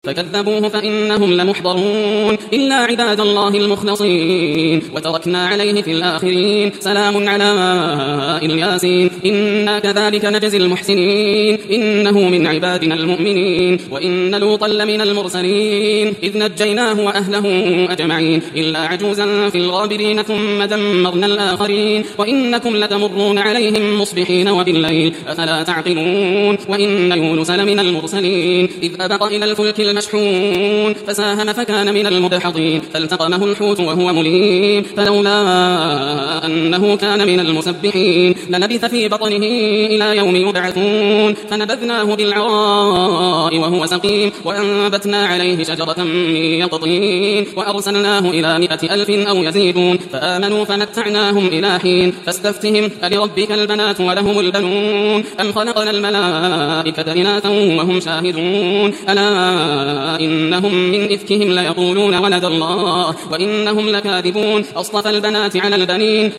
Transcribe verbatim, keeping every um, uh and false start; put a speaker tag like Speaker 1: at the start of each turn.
Speaker 1: فكذبوه فإنهم لمحضرون إلا عباد الله المخلصين وتركنا عليه في الآخرين سلام على الياسين إنا كذلك نجزي المحسنين إنه من عبادنا المؤمنين وإن لوطا لمن المرسلين إذ نجيناه وأهله أجمعين إلا عجوزا في الغابرين ثم دمرنا الآخرين وإنكم لتمرون عليهم مصبحين وبالليل أفلا تعقلون وإن يونس لمن المرسلين إذ أبق إلى الفلك المشحون فساهم فكان من المدحضين فالتقمه الحوت وهو مليم فلولا أنه كان من المسبحين للبث في بطنه إلى يوم يبعثون فنبذناه بالعراء وهو سقيم وأنبتنا عليه شجرة من يقطين وأرسلناه إلى مئة ألف أو يزيدون فآمنوا فمتعناهم إلى حين فاستفتهم ألربك البنات ولهم البنون أم خلقنا الملائكة إناثا وهم شاهدون ألا إنهم من إفكهم ليقولون ولد الله وإنهم لكاذبون أصطفى البنات على البنين